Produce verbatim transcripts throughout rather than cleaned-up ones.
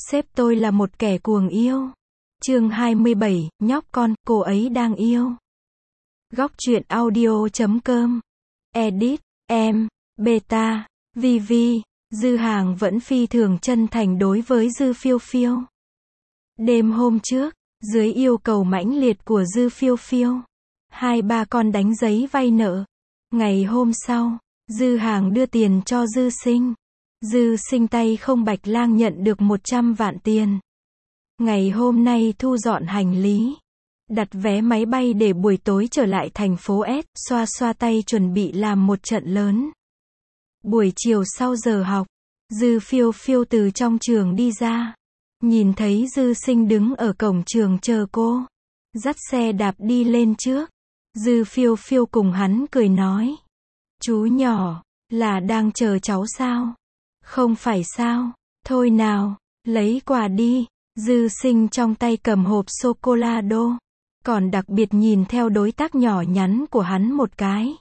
Sếp tôi là một kẻ cuồng yêu. Chương hai mươi bảy, nhóc con, cô ấy đang yêu. Góc truyện audio chấm com. Edit, em, Beta, Vivi, Dư Hàng vẫn phi thường chân thành đối với Dư Phiêu Phiêu. Đêm hôm trước, dưới yêu cầu mãnh liệt của Dư Phiêu Phiêu, hai ba con đánh giấy vay nợ. Ngày hôm sau, Dư Hàng đưa tiền cho Dư Sinh. Dư Sinh tay không bạch lang nhận được một trăm vạn tiền. Ngày hôm nay thu dọn hành lý, đặt vé máy bay để buổi tối trở lại thành phố S, xoa xoa tay chuẩn bị làm một trận lớn. Buổi chiều sau giờ học, Dư Phiêu Phiêu từ trong trường đi ra. Nhìn thấy Dư Sinh đứng ở cổng trường chờ cô, dắt xe đạp đi lên trước. Dư Phiêu Phiêu cùng hắn cười nói: "Chú nhỏ, là đang chờ cháu sao?" "Không phải sao, thôi nào, lấy quà đi." Dư Sinh trong tay cầm hộp sô-cô-la-đô, còn đặc biệt nhìn theo đối tác nhỏ nhắn của hắn một cái.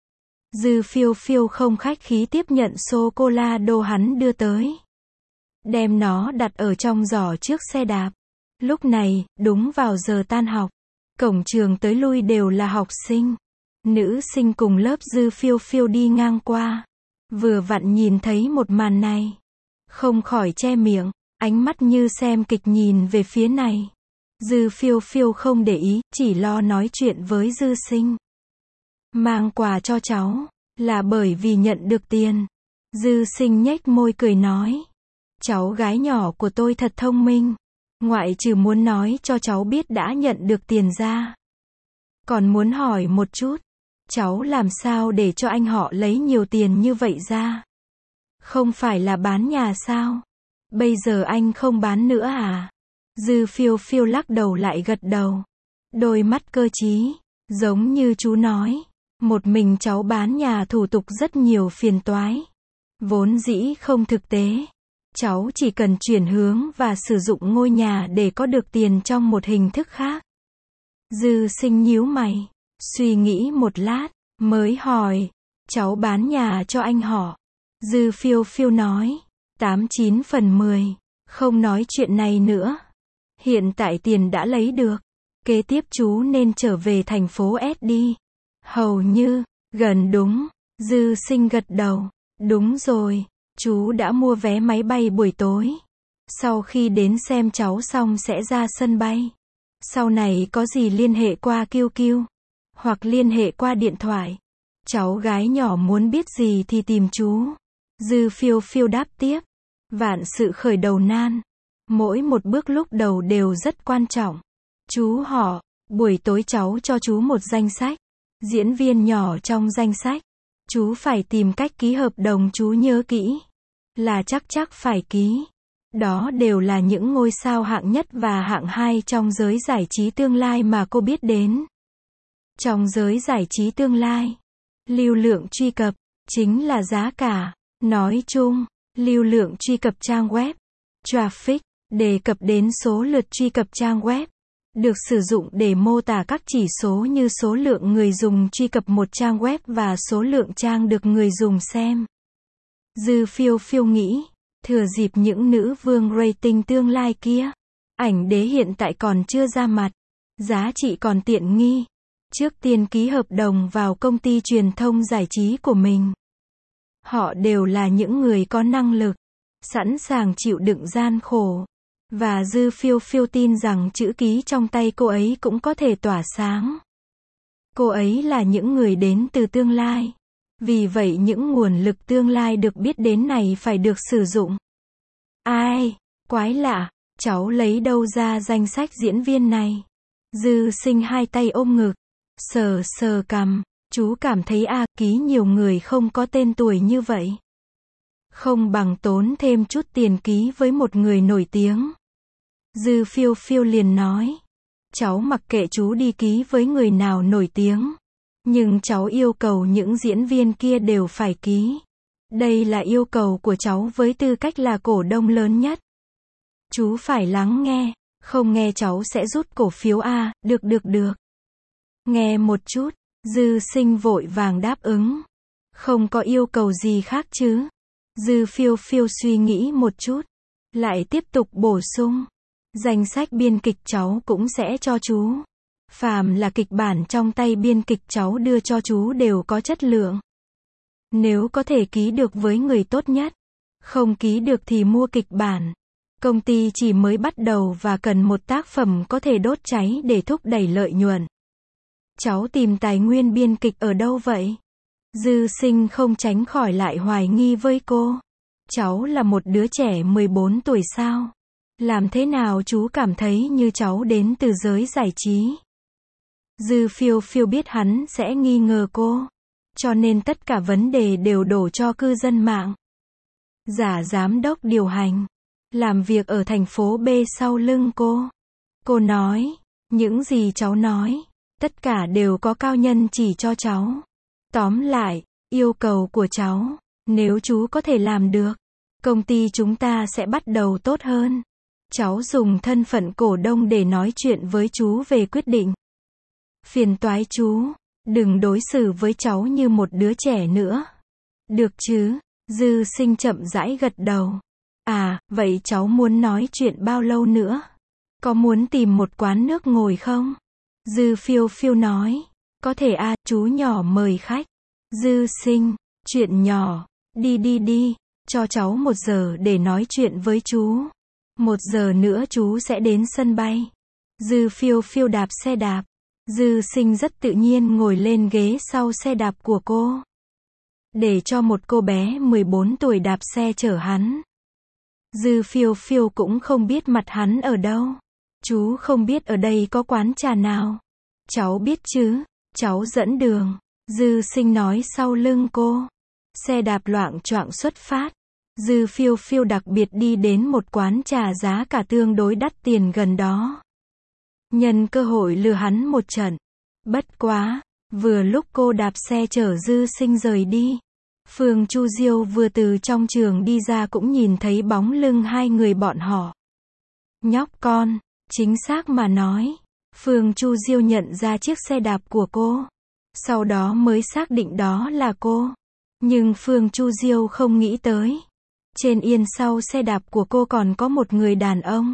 Dư Phiêu Phiêu không khách khí tiếp nhận sô-cô-la-đô hắn đưa tới, đem nó đặt ở trong giỏ trước xe đạp. Lúc này, đúng vào giờ tan học, cổng trường tới lui đều là học sinh. Nữ sinh cùng lớp Dư Phiêu Phiêu đi ngang qua, vừa vặn nhìn thấy một màn này, không khỏi che miệng, ánh mắt như xem kịch nhìn về phía này. Dư Phiêu Phiêu không để ý, chỉ lo nói chuyện với Dư Sinh. "Mang quà cho cháu, là bởi vì nhận được tiền." Dư Sinh nhếch môi cười nói: "Cháu gái nhỏ của tôi thật thông minh, ngoại trừ muốn nói cho cháu biết đã nhận được tiền ra, còn muốn hỏi một chút, cháu làm sao để cho anh họ lấy nhiều tiền như vậy ra? Không phải là bán nhà sao? Bây giờ anh không bán nữa à?" Dư Phiêu Phiêu lắc đầu lại gật đầu, đôi mắt cơ trí, giống như chú nói, một mình cháu bán nhà thủ tục rất nhiều phiền toái, vốn dĩ không thực tế. Cháu chỉ cần chuyển hướng và sử dụng ngôi nhà để có được tiền trong một hình thức khác. Dư Sinh nhíu mày, suy nghĩ một lát, mới hỏi: "Cháu bán nhà cho anh họ?" Dư Phiêu Phiêu nói: tám chín phần mười, không nói chuyện này nữa. Hiện tại tiền đã lấy được, kế tiếp chú nên trở về thành phố S đi. Hầu như, gần đúng. Dư Sinh gật đầu, đúng rồi, chú đã mua vé máy bay buổi tối. Sau khi đến xem cháu xong sẽ ra sân bay. Sau này có gì liên hệ qua Q Q, hoặc liên hệ qua điện thoại. Cháu gái nhỏ muốn biết gì thì tìm chú. Dư Phiêu Phiêu đáp tiếp: "Vạn sự khởi đầu nan, mỗi một bước lúc đầu đều rất quan trọng. Chú họ, buổi tối cháu cho chú một danh sách, diễn viên nhỏ trong danh sách. Chú phải tìm cách ký hợp đồng, chú nhớ kỹ, là chắc chắc phải ký. Đó đều là những ngôi sao hạng nhất và hạng hai trong giới giải trí tương lai mà cô biết đến." Trong giới giải trí tương lai, lưu lượng truy cập chính là giá cả. Nói chung, lưu lượng truy cập trang web, traffic, đề cập đến số lượt truy cập trang web, được sử dụng để mô tả các chỉ số như số lượng người dùng truy cập một trang web và số lượng trang được người dùng xem. Dư Phiêu Phiêu nghĩ, thừa dịp những nữ vương rating tương lai kia, ảnh đế hiện tại còn chưa ra mặt, giá trị còn tiện nghi, trước tiên ký hợp đồng vào công ty truyền thông giải trí của mình. Họ đều là những người có năng lực, sẵn sàng chịu đựng gian khổ. Và Dư Phiêu Phiêu tin rằng chữ ký trong tay cô ấy cũng có thể tỏa sáng. Cô ấy là những người đến từ tương lai. Vì vậy những nguồn lực tương lai được biết đến này phải được sử dụng. Ai, quái lạ, cháu lấy đâu ra danh sách diễn viên này? Dư Sinh hai tay ôm ngực, sờ sờ cằm. Chú cảm thấy a, à, ký nhiều người không có tên tuổi như vậy. Không bằng tốn thêm chút tiền ký với một người nổi tiếng. Dư Phiêu Phiêu liền nói: "Cháu mặc kệ chú đi ký với người nào nổi tiếng, nhưng cháu yêu cầu những diễn viên kia đều phải ký. Đây là yêu cầu của cháu với tư cách là cổ đông lớn nhất. Chú phải lắng nghe, không nghe cháu sẽ rút cổ phiếu a." "Được được được. Nghe một chút." Dư Sinh vội vàng đáp ứng. "Không có yêu cầu gì khác chứ?" Dư Phiêu Phiêu suy nghĩ một chút, Lại tiếp tục bổ sung. Danh sách biên kịch cháu cũng sẽ cho chú. Phàm là kịch bản trong tay biên kịch cháu đưa cho chú đều có chất lượng. Nếu có thể ký được với người tốt nhất. Không ký được thì mua kịch bản. Công ty chỉ mới bắt đầu và cần một tác phẩm có thể đốt cháy để thúc đẩy lợi nhuận. Cháu tìm tài nguyên biên kịch ở đâu vậy? Dư Sinh không tránh khỏi lại hoài nghi với cô. Cháu là một đứa trẻ mười bốn tuổi sao? Làm thế nào chú cảm thấy như cháu đến từ giới giải trí? Dư Phiêu Phiêu biết hắn sẽ nghi ngờ cô. Cho nên tất cả vấn đề đều đổ cho cư dân mạng. Giả giám đốc điều hành. Làm việc ở thành phố B sau lưng cô. Cô nói. Những gì cháu nói. Tất cả đều có cao nhân chỉ cho cháu. Tóm lại, yêu cầu của cháu. Nếu chú có thể làm được. Công ty chúng ta sẽ bắt đầu tốt hơn. Cháu dùng thân phận cổ đông để nói chuyện với chú về quyết định. Phiền toái chú. Đừng đối xử với cháu như một đứa trẻ nữa. Được chứ? Dư Sinh chậm rãi gật đầu. À, vậy cháu muốn nói chuyện bao lâu nữa? Có muốn tìm một quán nước ngồi không? Dư Phiêu Phiêu nói. Có thể à, chú nhỏ mời khách. Dư Sinh, chuyện nhỏ. Đi đi đi, cho cháu một giờ để nói chuyện với chú. Một giờ nữa chú sẽ đến sân bay. Dư Phiêu Phiêu đạp xe đạp. Dư Sinh rất tự nhiên ngồi lên ghế sau xe đạp của cô. Để cho một cô bé mười bốn tuổi đạp xe chở hắn. Dư Phiêu Phiêu cũng không biết mặt hắn ở đâu. Chú không biết ở đây có quán trà nào. Cháu biết chứ, cháu dẫn đường. Dư Sinh nói sau lưng cô. Xe đạp loạng choạng xuất phát. Dư Phiêu Phiêu đặc biệt đi đến một quán trà giá cả tương đối đắt tiền gần đó. Nhân cơ hội lừa hắn một trận. Bất quá, vừa lúc cô đạp xe chở Dư Sinh rời đi. Phương Chu Diêu vừa từ trong trường đi ra cũng nhìn thấy bóng lưng hai người bọn họ. Nhóc con, chính xác mà nói. Phương Chu Diêu nhận ra chiếc xe đạp của cô. Sau đó mới xác định đó là cô. Nhưng Phương Chu Diêu không nghĩ tới. Trên yên sau xe đạp của cô còn có một người đàn ông.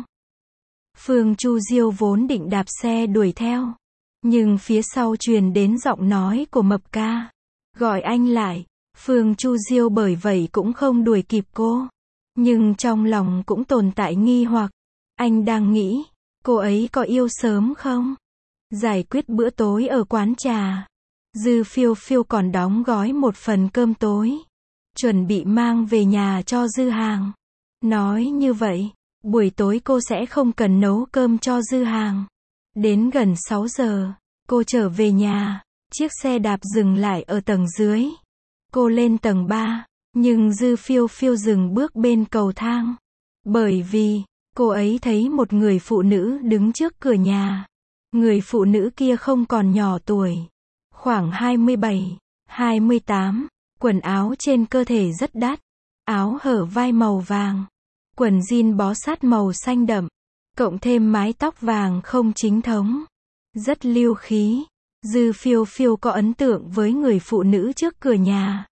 Phương Chu Diêu vốn định đạp xe đuổi theo. Nhưng phía sau truyền đến giọng nói của Mập Ca. Gọi anh lại. Phương Chu Diêu bởi vậy cũng không đuổi kịp cô. Nhưng trong lòng cũng tồn tại nghi hoặc. Anh đang nghĩ, cô ấy có yêu sớm không? Giải quyết bữa tối ở quán trà. Dư Phiêu Phiêu còn đóng gói một phần cơm tối. Chuẩn bị mang về nhà cho Dư Hàng. Nói như vậy, buổi tối cô sẽ không cần nấu cơm cho Dư Hàng. Đến gần sáu giờ, cô trở về nhà. Chiếc xe đạp dừng lại ở tầng dưới. Cô lên tầng ba, nhưng Dư Phiêu Phiêu dừng bước bên cầu thang. Bởi vì, cô ấy thấy một người phụ nữ đứng trước cửa nhà. Người phụ nữ kia không còn nhỏ tuổi. Khoảng hai mươi bảy, hai mươi tám. Quần áo trên cơ thể rất đắt. Áo hở vai màu vàng. Quần jean bó sát màu xanh đậm. Cộng thêm mái tóc vàng không chính thống. Rất lưu khí. Dư Phiêu Phiêu có ấn tượng với người phụ nữ trước cửa nhà.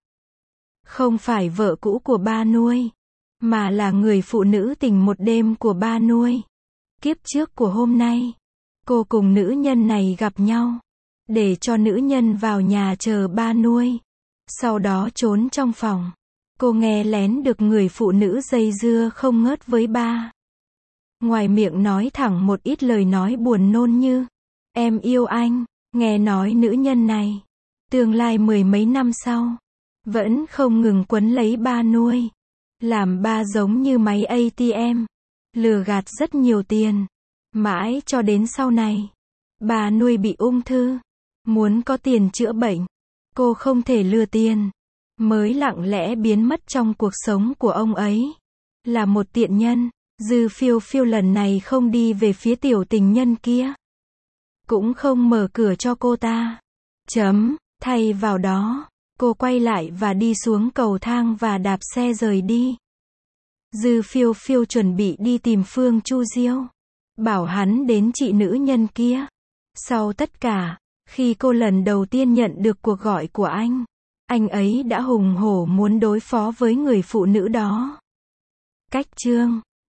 Không phải vợ cũ của ba nuôi. Mà là người phụ nữ tình một đêm của ba nuôi. Kiếp trước của hôm nay. Cô cùng nữ nhân này gặp nhau. Để cho nữ nhân vào nhà chờ ba nuôi. Sau đó trốn trong phòng. Cô nghe lén được người phụ nữ dây dưa không ngớt với ba. Ngoài miệng nói thẳng một ít lời nói buồn nôn như. Em yêu anh. Nghe nói nữ nhân này. Tương lai mười mấy năm sau. Vẫn không ngừng quấn lấy ba nuôi. Làm ba giống như máy a tê em. Lừa gạt rất nhiều tiền. Mãi cho đến sau này. Bà nuôi bị ung thư. Muốn có tiền chữa bệnh. Cô không thể lừa tiền. Mới lặng lẽ biến mất trong cuộc sống của ông ấy. Là một tiện nhân. Dư Phiêu Phiêu lần này không đi về phía tiểu tình nhân kia. Cũng không mở cửa cho cô ta. Chấm. Thay vào đó, cô quay lại và đi xuống cầu thang và đạp xe rời đi. Dư Phiêu Phiêu chuẩn bị đi tìm Phương Chu Diêu. Bảo hắn đến chị nữ nhân kia. Sau tất cả, khi cô lần đầu tiên nhận được cuộc gọi của anh, anh ấy đã hùng hổ muốn đối phó với người phụ nữ đó. Cách chương